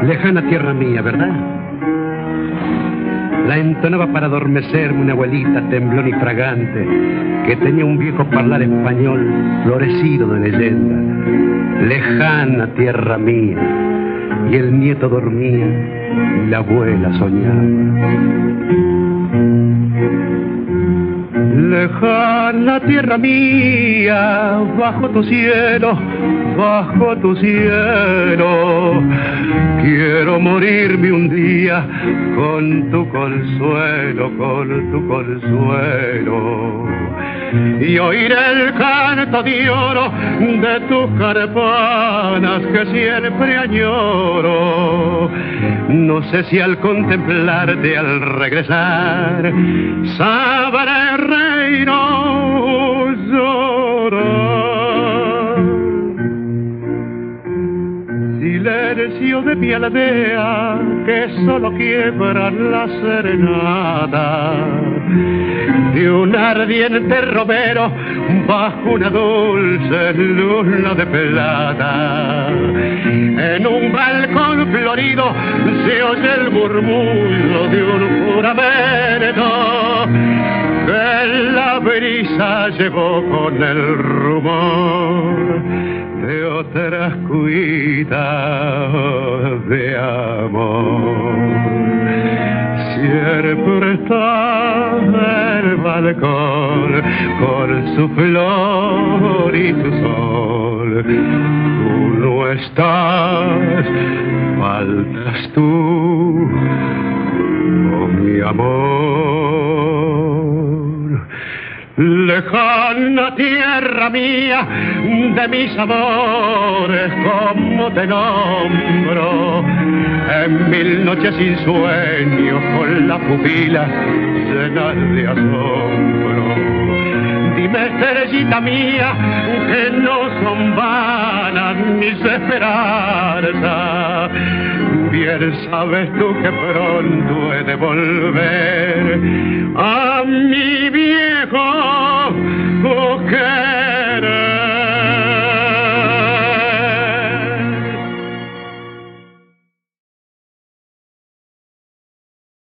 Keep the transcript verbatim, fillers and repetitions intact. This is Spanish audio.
Lejana tierra mía, ¿verdad? La entonaba para adormecerme una abuelita temblón y fragante que tenía un viejo hablar español florecido de leyenda. Lejana tierra mía, y el nieto dormía y la abuela soñaba. Lejana tierra mía, bajo tu cielo, bajo tu cielo, quiero morirme un día con tu consuelo, con tu consuelo, y oír el canto de oro de tus campanas que siempre añoro. No sé si al contemplarte, al regresar, sabré reír o llorar. Silencio de mi aldea que solo quiebra la serenata de un ardiente romero bajo una dulce luna de plata. En un balcón florido se oye el murmullo de un juramento que la brisa llevó con el rumor de otras cuitas de amor. Siempre está el balcón con su flor y su sol. Tú no estás, faltas tú, oh mi amor. Lejana tierra mía, de mis amores, ¿cómo te nombro? En mil noches sin sueño, con la pupila llena de asombro. Dime, estrellita mía, que no son vanas mis esperanzas. Bien sabes tú que pronto he de volver a mi viejo, que